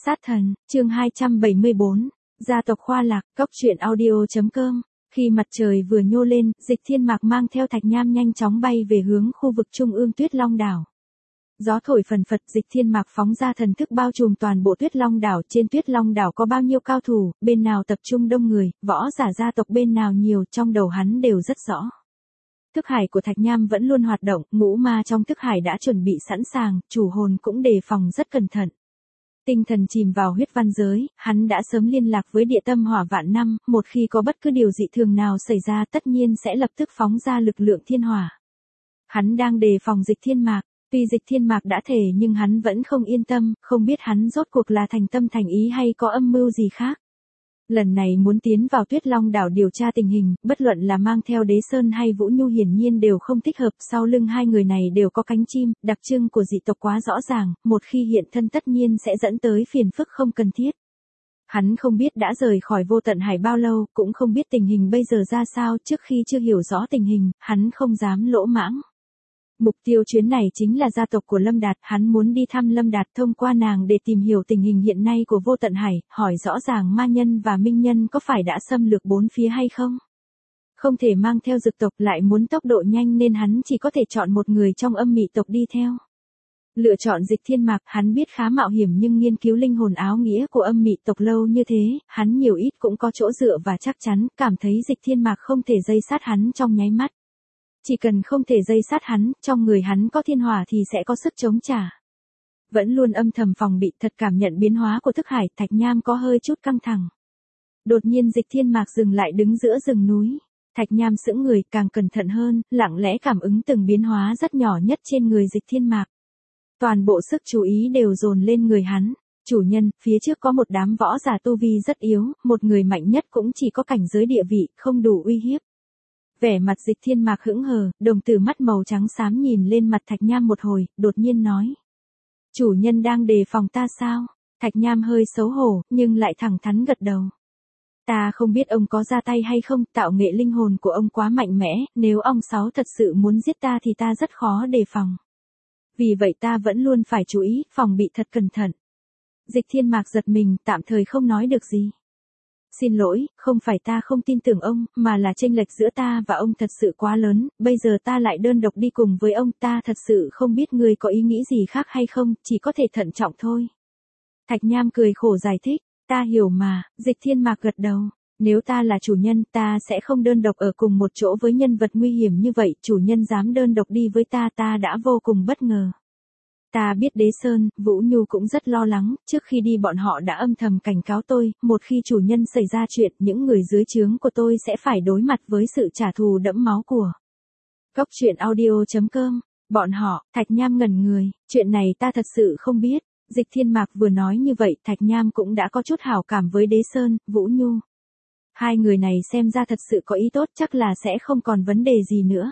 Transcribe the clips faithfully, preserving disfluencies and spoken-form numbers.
Sát thần, chương hai trăm bảy mươi bốn, gia tộc Khoa Lạc, cốc truyện audio chấm com. Khi mặt trời vừa nhô lên, Dịch Thiên Mạc mang theo Thạch Nham nhanh chóng bay về hướng khu vực trung ương Tuyết Long đảo. Gió thổi phần phật, Dịch Thiên Mạc phóng ra thần thức bao trùm toàn bộ Tuyết Long đảo. Trên Tuyết Long đảo có bao nhiêu cao thủ, bên nào tập trung đông người, võ giả gia tộc bên nào nhiều, trong đầu hắn đều rất rõ. Thức hải của Thạch Nham vẫn luôn hoạt động, ngũ ma trong thức hải đã chuẩn bị sẵn sàng, chủ hồn cũng đề phòng rất cẩn thận. Tinh thần chìm vào huyết văn giới, hắn đã sớm liên lạc với địa tâm hỏa vạn năm, một khi có bất cứ điều dị thường nào xảy ra tất nhiên sẽ lập tức phóng ra lực lượng thiên hỏa. Hắn đang đề phòng Dịch Thiên Mạc, tuy Dịch Thiên Mạc đã thề nhưng hắn vẫn không yên tâm, không biết hắn rốt cuộc là thành tâm thành ý hay có âm mưu gì khác. Lần này muốn tiến vào Tuyết Long đảo điều tra tình hình, bất luận là mang theo Đế Sơn hay Vũ Nhu hiển nhiên đều không thích hợp, sau lưng hai người này đều có cánh chim, đặc trưng của dị tộc quá rõ ràng, một khi hiện thân tất nhiên sẽ dẫn tới phiền phức không cần thiết. Hắn không biết đã rời khỏi Vô Tận Hải bao lâu, cũng không biết tình hình bây giờ ra sao, trước khi chưa hiểu rõ tình hình, hắn không dám lỗ mãng. Mục tiêu chuyến này chính là gia tộc của Lâm Đạt, hắn muốn đi thăm Lâm Đạt thông qua nàng để tìm hiểu tình hình hiện nay của Vô Tận Hải, hỏi rõ ràng ma nhân và minh nhân có phải đã xâm lược bốn phía hay không. Không thể mang theo dực tộc, lại muốn tốc độ nhanh nên hắn chỉ có thể chọn một người trong âm mị tộc đi theo. Lựa chọn Dịch Thiên Mạc, hắn biết khá mạo hiểm nhưng nghiên cứu linh hồn áo nghĩa của âm mị tộc lâu như thế, hắn nhiều ít cũng có chỗ dựa và chắc chắn, cảm thấy Dịch Thiên Mạc không thể dây sát hắn trong nháy mắt. Chỉ cần không thể dây sát hắn, trong người hắn có thiên hỏa thì sẽ có sức chống trả. Vẫn luôn âm thầm phòng bị, thật cảm nhận biến hóa của thức hải, Thạch Nham có hơi chút căng thẳng. Đột nhiên Dịch Thiên Mạc dừng lại đứng giữa rừng núi. Thạch Nham sững người, càng cẩn thận hơn, lặng lẽ cảm ứng từng biến hóa rất nhỏ nhất trên người Dịch Thiên Mạc. Toàn bộ sức chú ý đều dồn lên người hắn. Chủ nhân, phía trước có một đám võ giả tu vi rất yếu, một người mạnh nhất cũng chỉ có cảnh giới địa vị, không đủ uy hiếp. Vẻ mặt Dịch Thiên Mạc hững hờ, đồng tử mắt màu trắng xám nhìn lên mặt Thạch Nham một hồi, đột nhiên nói. Chủ nhân đang đề phòng ta sao? Thạch Nham hơi xấu hổ, nhưng lại thẳng thắn gật đầu. Ta không biết ông có ra tay hay không, tạo nghệ linh hồn của ông quá mạnh mẽ, nếu ông Sáu thật sự muốn giết ta thì ta rất khó đề phòng. Vì vậy ta vẫn luôn phải chú ý, phòng bị thật cẩn thận. Dịch Thiên Mạc giật mình, tạm thời không nói được gì. Xin lỗi, không phải ta không tin tưởng ông, mà là chênh lệch giữa ta và ông thật sự quá lớn, bây giờ ta lại đơn độc đi cùng với ông, ta thật sự không biết người có ý nghĩ gì khác hay không, chỉ có thể thận trọng thôi. Thạch Nham cười khổ giải thích, ta hiểu mà. Dịch Thiên Mạc gật đầu, nếu ta là chủ nhân, ta sẽ không đơn độc ở cùng một chỗ với nhân vật nguy hiểm như vậy, chủ nhân dám đơn độc đi với ta, ta đã vô cùng bất ngờ. Ta biết Đế Sơn, Vũ Nhu cũng rất lo lắng, trước khi đi bọn họ đã âm thầm cảnh cáo tôi, một khi chủ nhân xảy ra chuyện, những người dưới trướng của tôi sẽ phải đối mặt với sự trả thù đẫm máu của. Cốc truyện audio chấm com, bọn họ, Thạch Nham ngẩn người, chuyện này ta thật sự không biết. Dịch Thiên Mạc vừa nói như vậy, Thạch Nham cũng đã có chút hảo cảm với Đế Sơn, Vũ Nhu. Hai người này xem ra thật sự có ý tốt, chắc là sẽ không còn vấn đề gì nữa.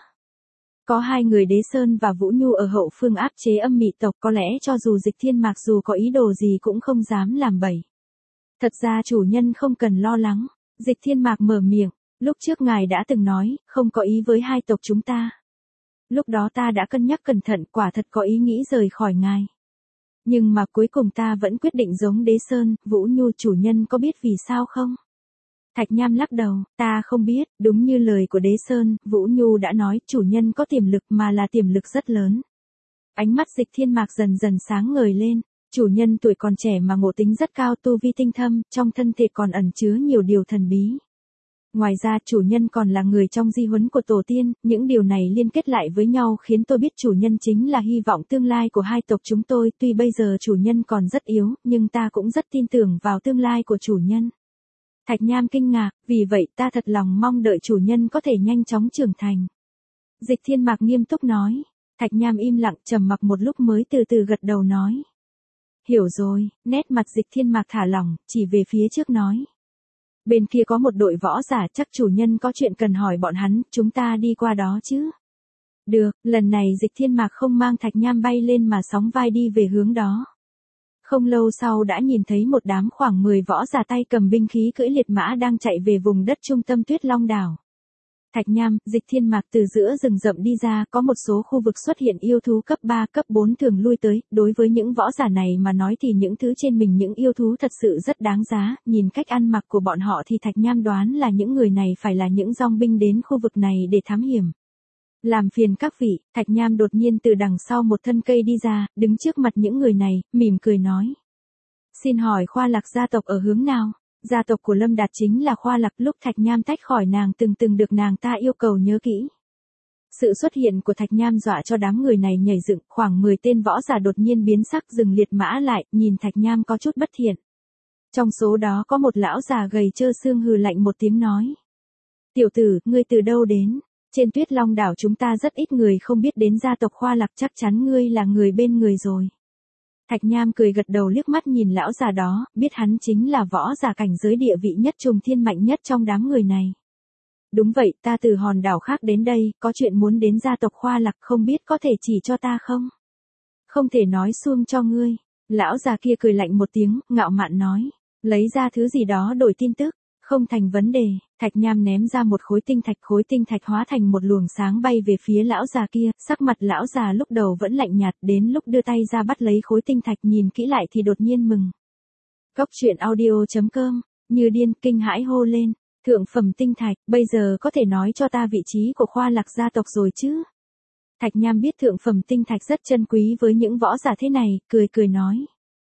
Có hai người Đế Sơn và Vũ Nhu ở hậu phương áp chế âm mị tộc, có lẽ cho dù Dịch Thiên Mạc dù có ý đồ gì cũng không dám làm bậy. Thật ra chủ nhân không cần lo lắng. Dịch Thiên Mạc mở miệng, lúc trước ngài đã từng nói, không có ý với hai tộc chúng ta. Lúc đó ta đã cân nhắc cẩn thận, quả thật có ý nghĩ rời khỏi ngài. Nhưng mà cuối cùng ta vẫn quyết định giống Đế Sơn, Vũ Nhu, chủ nhân có biết vì sao không? Thạch Nham lắc đầu, ta không biết, đúng như lời của Đế Sơn, Vũ Nhu đã nói, chủ nhân có tiềm lực mà là tiềm lực rất lớn. Ánh mắt Dịch Thiên Mạc dần dần sáng ngời lên, chủ nhân tuổi còn trẻ mà ngộ tính rất cao, tu vi tinh thâm, trong thân thể còn ẩn chứa nhiều điều thần bí. Ngoài ra chủ nhân còn là người trong di huấn của tổ tiên, những điều này liên kết lại với nhau khiến tôi biết chủ nhân chính là hy vọng tương lai của hai tộc chúng tôi, tuy bây giờ chủ nhân còn rất yếu, nhưng ta cũng rất tin tưởng vào tương lai của chủ nhân. Thạch Nham kinh ngạc, vì vậy ta thật lòng mong đợi chủ nhân có thể nhanh chóng trưởng thành. Dịch Thiên Mạc nghiêm túc nói. Thạch Nham im lặng trầm mặc một lúc mới từ từ gật đầu nói. Hiểu rồi, nét mặt Dịch Thiên Mạc thả lỏng, chỉ về phía trước nói. Bên kia có một đội võ giả, chắc chủ nhân có chuyện cần hỏi bọn hắn, chúng ta đi qua đó chứ. Được, lần này Dịch Thiên Mạc không mang Thạch Nham bay lên mà sóng vai đi về hướng đó. Không lâu sau đã nhìn thấy một đám khoảng mười võ giả tay cầm binh khí cưỡi liệt mã đang chạy về vùng đất trung tâm Tuyết Long đảo. Thạch Nham, Dịch Thiên Mạc từ giữa rừng rậm đi ra, có một số khu vực xuất hiện yêu thú cấp ba, cấp bốn thường lui tới, đối với những võ giả này mà nói thì những thứ trên mình những yêu thú thật sự rất đáng giá, nhìn cách ăn mặc của bọn họ thì Thạch Nham đoán là những người này phải là những dòng binh đến khu vực này để thám hiểm. Làm phiền các vị, Thạch Nham đột nhiên từ đằng sau một thân cây đi ra, đứng trước mặt những người này, mỉm cười nói. Xin hỏi Khoa Lạc gia tộc ở hướng nào? Gia tộc của Lâm Đạt chính là Khoa Lạc. Lúc Thạch Nham tách khỏi nàng từng từng được nàng ta yêu cầu nhớ kỹ. Sự xuất hiện của Thạch Nham dọa cho đám người này nhảy dựng, khoảng mười tên võ giả đột nhiên biến sắc dừng liệt mã lại, nhìn Thạch Nham có chút bất thiện. Trong số đó có một lão già gầy trơ xương hừ lạnh một tiếng nói. Tiểu tử, ngươi từ đâu đến? Trên Tuyết Long đảo chúng ta rất ít người không biết đến gia tộc Khoa Lạc, chắc chắn ngươi là người bên người rồi. Thạch Nham cười gật đầu liếc mắt nhìn lão già đó, biết hắn chính là võ giả cảnh giới địa vị nhất trùng thiên mạnh nhất trong đám người này. Đúng vậy, ta từ hòn đảo khác đến đây, có chuyện muốn đến gia tộc Khoa Lạc, không biết có thể chỉ cho ta không? Không thể nói suông cho ngươi. Lão già kia cười lạnh một tiếng, ngạo mạn nói. Lấy ra thứ gì đó đổi tin tức. Không thành vấn đề. Thạch Nham ném ra một khối tinh thạch, khối tinh thạch hóa thành một luồng sáng bay về phía lão già kia, sắc mặt lão già lúc đầu vẫn lạnh nhạt, đến lúc đưa tay ra bắt lấy khối tinh thạch nhìn kỹ lại thì đột nhiên mừng. Cốc truyện audio chấm com, như điên kinh hãi hô lên, thượng phẩm tinh thạch, bây giờ có thể nói cho ta vị trí của Khoa Lạc gia tộc rồi chứ? Thạch Nham biết thượng phẩm tinh thạch rất chân quý với những võ giả thế này, cười cười nói.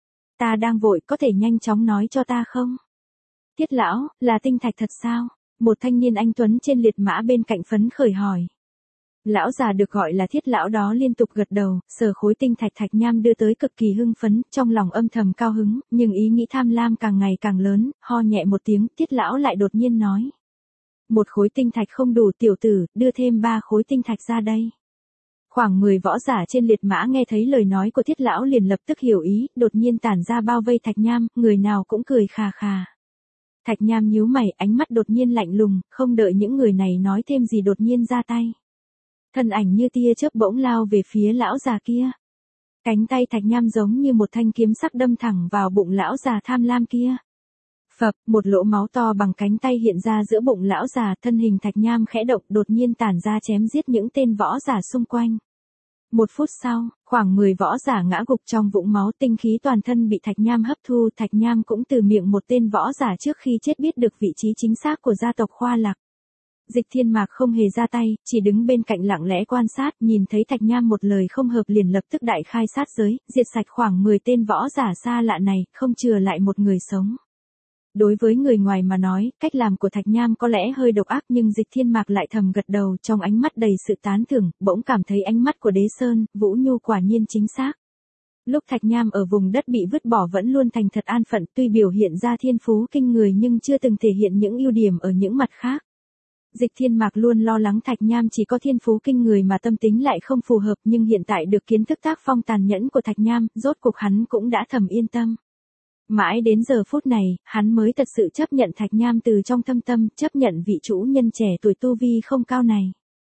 Ta đang vội, có thể nhanh chóng nói cho ta không? Thiết lão, là tinh thạch thật sao? Một thanh niên anh tuấn trên liệt mã bên cạnh phấn khởi hỏi. Lão già được gọi là Thiết lão đó liên tục gật đầu, sờ khối tinh thạch Thạch Nham đưa tới cực kỳ hưng phấn, trong lòng âm thầm cao hứng, nhưng ý nghĩ tham lam càng ngày càng lớn, ho nhẹ một tiếng, Thiết lão lại đột nhiên nói. Một khối tinh thạch không đủ tiểu tử, đưa thêm ba khối tinh thạch ra đây. Khoảng mười võ giả trên liệt mã nghe thấy lời nói của Thiết lão liền lập tức hiểu ý, đột nhiên tản ra bao vây Thạch Nham, người nào cũng cười khà khà. Thạch Nham nhíu mày, ánh mắt đột nhiên lạnh lùng, không đợi những người này nói thêm gì đột nhiên ra tay. Thân ảnh như tia chớp bỗng lao về phía lão già kia. Cánh tay Thạch Nham giống như một thanh kiếm sắc đâm thẳng vào bụng lão già tham lam kia. Phập, một lỗ máu to bằng cánh tay hiện ra giữa bụng lão già, thân hình Thạch Nham khẽ động đột nhiên tản ra chém giết những tên võ giả xung quanh. Một phút sau, khoảng mười võ giả ngã gục trong vũng máu, tinh khí toàn thân bị Thạch Nham hấp thu, Thạch Nham cũng từ miệng một tên võ giả trước khi chết biết được vị trí chính xác của gia tộc Khoa Lạc. Dịch Thiên Mạc không hề ra tay, chỉ đứng bên cạnh lặng lẽ quan sát, nhìn thấy Thạch Nham một lời không hợp liền lập tức đại khai sát giới, diệt sạch khoảng mười tên võ giả xa lạ này, không chừa lại một người sống. Đối với người ngoài mà nói, cách làm của Thạch Nham có lẽ hơi độc ác nhưng Dịch Thiên Mạc lại thầm gật đầu trong ánh mắt đầy sự tán thưởng, bỗng cảm thấy ánh mắt của Đế Sơn, Vũ Nhu quả nhiên chính xác. Lúc Thạch Nham ở vùng đất bị vứt bỏ vẫn luôn thành thật an phận, tuy biểu hiện ra thiên phú kinh người nhưng chưa từng thể hiện những ưu điểm ở những mặt khác. Dịch Thiên Mạc luôn lo lắng Thạch Nham chỉ có thiên phú kinh người mà tâm tính lại không phù hợp, nhưng hiện tại được kiến thức tác phong tàn nhẫn của Thạch Nham, rốt cuộc hắn cũng đã thầm yên tâm. Mãi đến giờ phút này, hắn mới thật sự chấp nhận Thạch Nham từ trong thâm tâm, chấp nhận vị chủ nhân trẻ tuổi tu vi không cao này.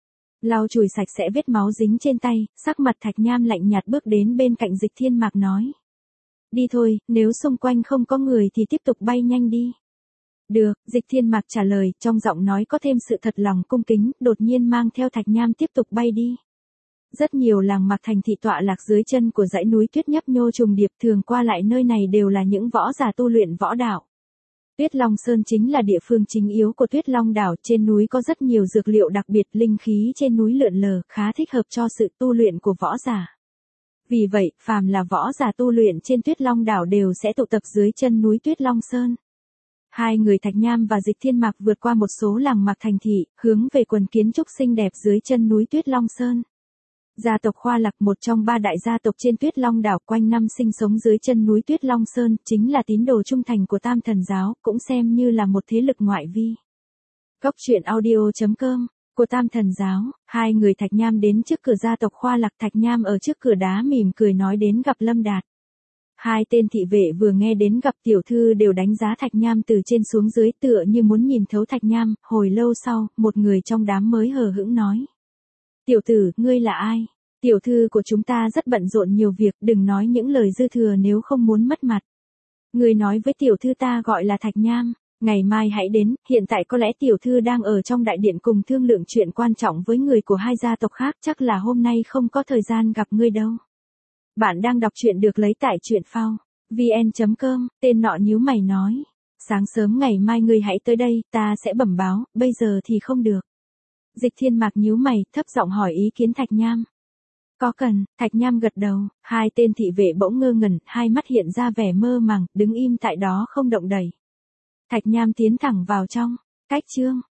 Lau chùi sạch sẽ vết máu dính trên tay, sắc mặt Thạch Nham lạnh nhạt bước đến bên cạnh Dịch Thiên Mạc nói. Đi thôi, nếu xung quanh không có người thì tiếp tục bay nhanh đi. Được, Dịch Thiên Mạc trả lời, trong giọng nói có thêm sự thật lòng cung kính, đột nhiên mang theo Thạch Nham tiếp tục bay đi. Rất nhiều làng mạc thành thị tọa lạc dưới chân của dãy núi tuyết nhấp nhô trùng điệp, thường qua lại nơi này đều là những võ giả tu luyện võ đạo. Tuyết Long Sơn chính là địa phương chính yếu của Tuyết Long đảo, trên núi có rất nhiều dược liệu đặc biệt, linh khí trên núi lượn lờ, khá thích hợp cho sự tu luyện của võ giả. Vì vậy, phàm là võ giả tu luyện trên Tuyết Long đảo đều sẽ tụ tập dưới chân núi Tuyết Long Sơn. Hai người Thạch Nham và Dịch Thiên Mạc vượt qua một số làng mạc thành thị, hướng về quần kiến trúc xinh đẹp dưới chân núi Tuyết Long Sơn. Gia tộc Khoa Lạc, một trong ba đại gia tộc trên Tuyết Long đảo, quanh năm sinh sống dưới chân núi Tuyết Long Sơn, chính là tín đồ trung thành của Tam Thần giáo, cũng xem như là một thế lực ngoại vi. Cốc truyện audio chấm com, của Tam Thần giáo, hai người Thạch Nham đến trước cửa gia tộc Khoa Lạc, Thạch Nham ở trước cửa đá mỉm cười nói đến gặp Lâm Đạt. Hai tên thị vệ vừa nghe đến gặp tiểu thư đều đánh giá Thạch Nham từ trên xuống dưới, tựa như muốn nhìn thấu Thạch Nham. Hồi lâu sau, một người trong đám mới hờ hững nói. Tiểu tử, ngươi là ai? Tiểu thư của chúng ta rất bận rộn nhiều việc, đừng nói những lời dư thừa nếu không muốn mất mặt. Ngươi nói với tiểu thư ta gọi là Thạch Nham. Ngày mai hãy đến, hiện tại có lẽ tiểu thư đang ở trong đại điện cùng thương lượng chuyện quan trọng với người của hai gia tộc khác, chắc là hôm nay không có thời gian gặp ngươi đâu. Bạn đang đọc truyện được lấy tại truyện phao vn chấm com, tên nọ nhíu mày nói. Sáng sớm ngày mai ngươi hãy tới đây, ta sẽ bẩm báo, bây giờ thì không được. Dịch Thiên Mạc nhíu mày, thấp giọng hỏi ý kiến Thạch Nham. Có cần, Thạch Nham gật đầu, hai tên thị vệ bỗng ngơ ngẩn, hai mắt hiện ra vẻ mơ màng, đứng im tại đó không động đậy. Thạch Nham tiến thẳng vào trong, cách chương,